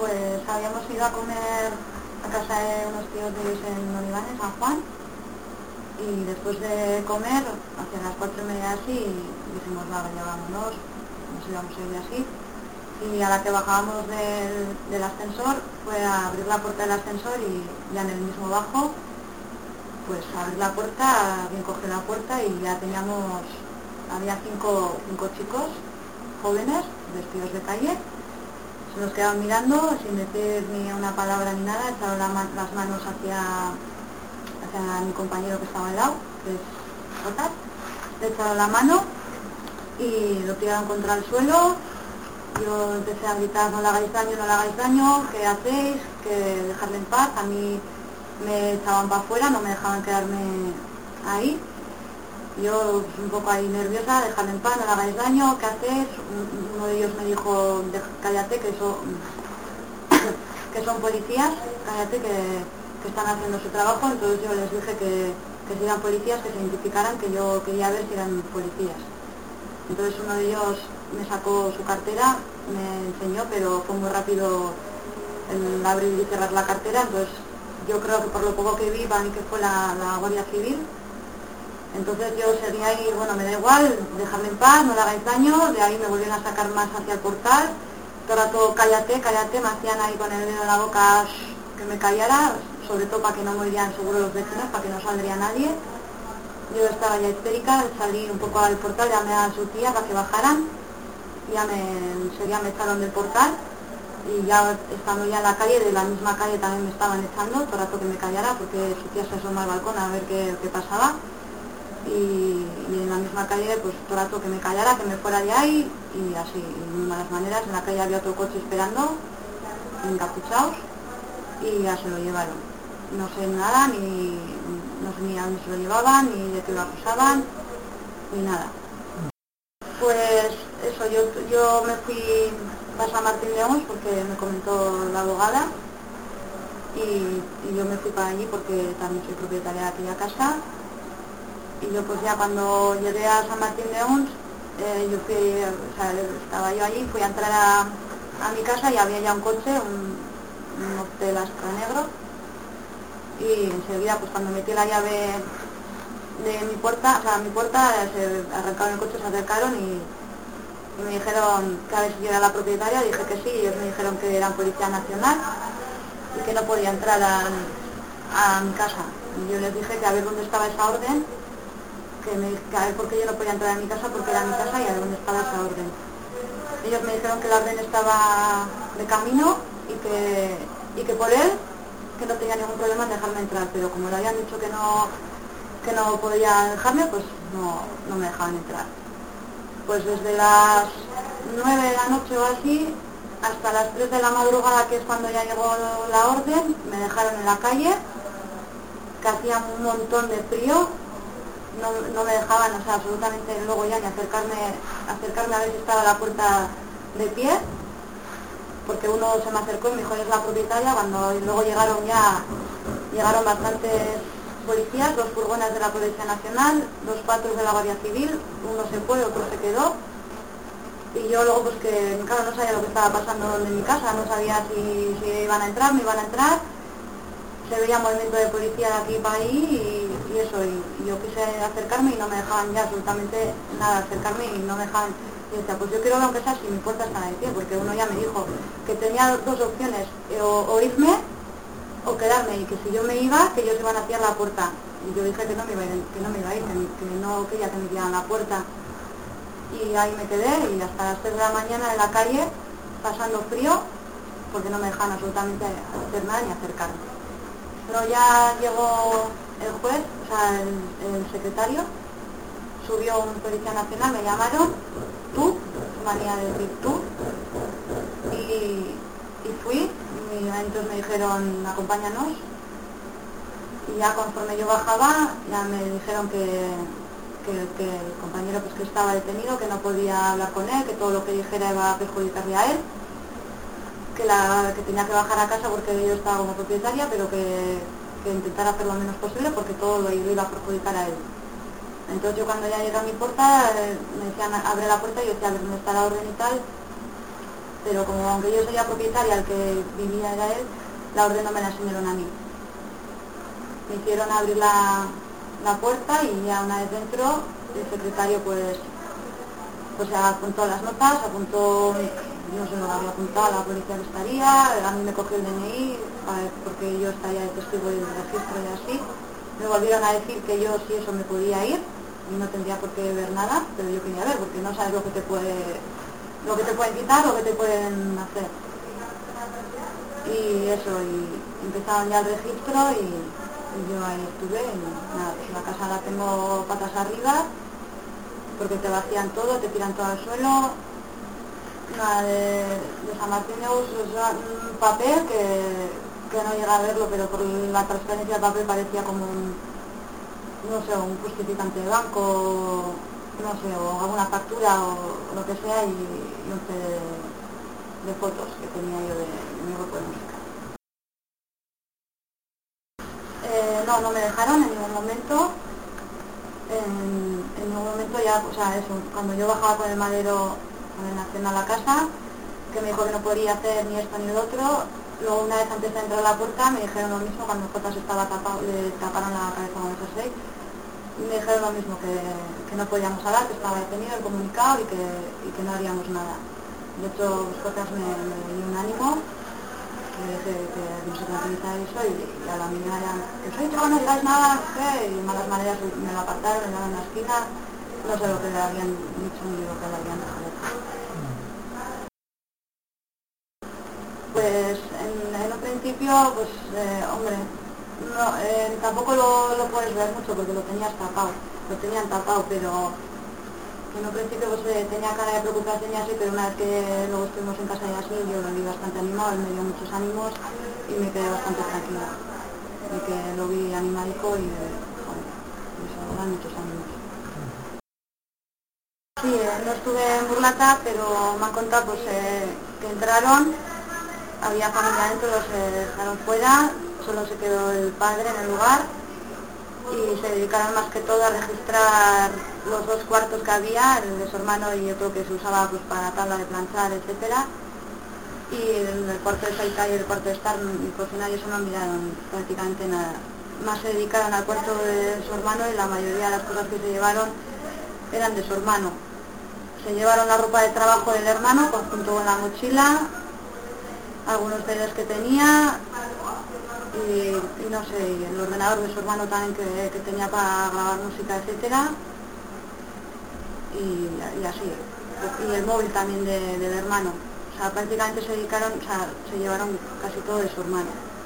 Pues habíamos ido a comer a casa de unos tíos de ellos en Olivares, San Juan, y después de comer, hacia las 4:30 así, dijimos, vale, ya vámonos, nos íbamos a ir así. Y a la que bajábamos del ascensor fue a abrir la puerta del ascensor y ya en el mismo bajo, pues abrir la puerta, bien coger la puerta y ya había cinco chicos jóvenes vestidos de calle. Se nos quedaban mirando sin decir ni una palabra ni nada, echaron las manos hacia mi compañero que estaba al lado, que es Otar, le echaron la mano y lo tiraron contra el suelo. Yo empecé a gritar, no le hagáis daño, no le hagáis daño, ¿qué hacéis? Que dejarle en paz. A mí me echaban para afuera, no me dejaban quedarme ahí. Yo un poco ahí nerviosa, dejarle en paz, no le hagáis daño, ¿qué hacéis? Uno de ellos me dijo, cállate, que son policías, cállate, que están haciendo su trabajo. Entonces yo les dije que si eran policías, que se identificaran, que yo quería ver si eran policías. Entonces uno de ellos me sacó su cartera, me enseñó, pero fue muy rápido el abrir y cerrar la cartera. Entonces yo creo que por lo poco que vi, para mí que fue la Guardia Civil. Entonces yo seguía ahí, bueno, me da igual, dejarme en paz, no le hagáis daño. De ahí me volvieron a sacar más hacia el portal, todo el rato, cállate, cállate, me hacían ahí con el dedo en la boca que me callara, sobre todo para que no me oirían seguro los vecinos, para que no saldría nadie. Yo estaba ya histérica, salí un poco al portal, llamé a su tía para que bajaran, ya me echaron del portal, y ya estando ya en la calle, de la misma calle también me estaban echando, todo el rato que me callara, porque su tía se asoma al balcón a ver qué pasaba, y en la misma calle, pues todo el rato que me callara, que me fuera de ahí, y así, de malas maneras. En la calle había otro coche esperando, encapuchados, y ya se lo llevaron. No sé nada, no sé ni a dónde se lo llevaban, ni de qué lo acusaban, ni nada. Pues eso, yo me fui a San Martín de Ons porque me comentó la abogada, y yo me fui para allí porque también soy propietaria de aquella casa. Y yo pues ya cuando llegué a San Martín de Ons, estaba yo allí, fui a entrar a mi casa y había ya un coche, un Opel Astra negro, y enseguida pues cuando metí la llave de mi puerta, se arrancaron el coche, se acercaron y me dijeron que a ver si yo era la propietaria. Dije que sí, y ellos me dijeron que eran Policía Nacional y que no podía entrar a mi casa. Y yo les dije que a ver dónde estaba esa orden, que a ver por qué yo no podía entrar a mi casa, porque era mi casa, y a ver dónde estaba esa orden. Ellos me dijeron que la orden estaba de camino y que por él, que no tenía ningún problema en dejarme entrar, pero como le habían dicho que no podía dejarme, pues no me dejaban entrar. Pues desde las 9 de la noche o así hasta las 3 de la madrugada, que es cuando ya llegó la orden, me dejaron en la calle, que hacía un montón de frío. No me dejaban, o sea, absolutamente luego ya ni acercarme a ver si estaba la puerta de pie, porque uno se me acercó y me dijo, eres la propietaria. Cuando luego llegaron bastantes policías, 2 furgones de la Policía Nacional, 2 patrullas de la Guardia Civil, uno se fue, otro se quedó, y yo luego pues que, claro, no sabía lo que estaba pasando en mi casa, no sabía si iban a entrar, no iban a entrar. Se veía movimiento de policía de aquí para ahí y eso, y yo quise acercarme y no me dejaban ya absolutamente nada acercarme, y no me dejaban. Y decía, pues yo quiero ver aunque sea si mi puerta está de pie, porque uno ya me dijo que tenía 2 opciones, o irme o quedarme, y que si yo me iba, que ellos iban a cerrar la puerta. Y yo dije que no me iba a ir, que no quería que me tiraran la puerta. Y ahí me quedé, y hasta las 3 de la mañana en la calle, pasando frío, porque no me dejaban absolutamente hacer nada ni acercarme. Pero ya llegó el juez, o sea, el secretario, subió un Policía Nacional, me llamaron, tú, manía de decir tú, y fui, y entonces me dijeron, acompáñanos, y ya conforme yo bajaba, ya me dijeron que el compañero pues que estaba detenido, que no podía hablar con él, que todo lo que dijera iba a perjudicarle a él, que tenía que bajar a casa porque yo estaba como propietaria, pero que intentara hacer lo menos posible porque todo lo iba a perjudicar a él. Entonces yo cuando ya llegué a mi puerta, me decían, abre la puerta, y yo decía, a ver dónde está la orden y tal, pero como aunque yo soy la propietaria, el que vivía era él, la orden no me la enseñaron a mí. Me hicieron abrir la puerta y ya una vez dentro, el secretario pues apuntó las notas, apuntó, no sé lo que había apuntado, la policía que estaría, a mí me cogió el DNI, porque yo estaría de testigo del registro y así. Me volvieron a decir que yo si eso me podía ir y no tendría por qué ver nada, pero yo quería ver porque no sabes lo que te pueden quitar, lo que te pueden hacer. Y eso, y empezaron ya el registro y yo ahí estuve y nada, pues la casa la tengo patas arriba porque te vacían todo, te tiran todo al suelo. Nada de San Martín usa un papel que no llega a verlo, pero por la transparencia del papel parecía como un justificante de banco, no sé, o alguna factura o lo que sea, y un CD de fotos que tenía yo de mi grupo de música. No me dejaron en ningún momento. En ningún momento ya, o sea, eso, cuando yo bajaba con el madero, con el nacional a la casa, que me dijo que no podía hacer ni esto ni lo otro, luego una vez antes de entrar a la puerta me dijeron lo mismo cuando Jota se estaba tapado, le taparon la cabeza con el jersey, me dijeron lo mismo, que no podíamos hablar, que estaba detenido, el comunicado y que no haríamos nada. De hecho, Jota me dio un ánimo, que dije que no se tranquiliza eso, y a la mínima ya, que soy yo, no digáis nada, no sé, y de malas maneras me lo apartaron, me dieron en la esquina, no sé lo que le habían dicho ni lo que le habían dejado. Pues en un principio, pues hombre, no, tampoco lo puedes ver mucho porque lo tenían tapado, pero en un principio pues tenía cara de preocupación y así, pero una vez que luego estuvimos en casa y así, yo lo vi bastante animado, él me dio muchos ánimos y me quedé bastante tranquila. Y que lo vi animadico y, joder, eso dan muchos ánimos. Sí, no estuve en Burlata, pero me han contado pues, que entraron, había familia dentro, los dejaron fuera, solo se quedó el padre en el lugar y se dedicaron más que todo a registrar los 2 cuartos que había, el de su hermano y otro que se usaba pues para tabla de planchar, etcétera, y el cuarto de Saita y el cuarto de estar y cocinar y eso no miraron prácticamente nada. Más se dedicaron al cuarto de su hermano y la mayoría de las cosas que se llevaron eran de su hermano. Se llevaron la ropa de trabajo del hermano junto con la mochila, algunos CDs que tenía y no sé, y el ordenador de su hermano también que tenía para grabar música, etcétera, y así, y el móvil también del hermano. O sea, prácticamente se dedicaron, o sea, se llevaron casi todo de su hermano.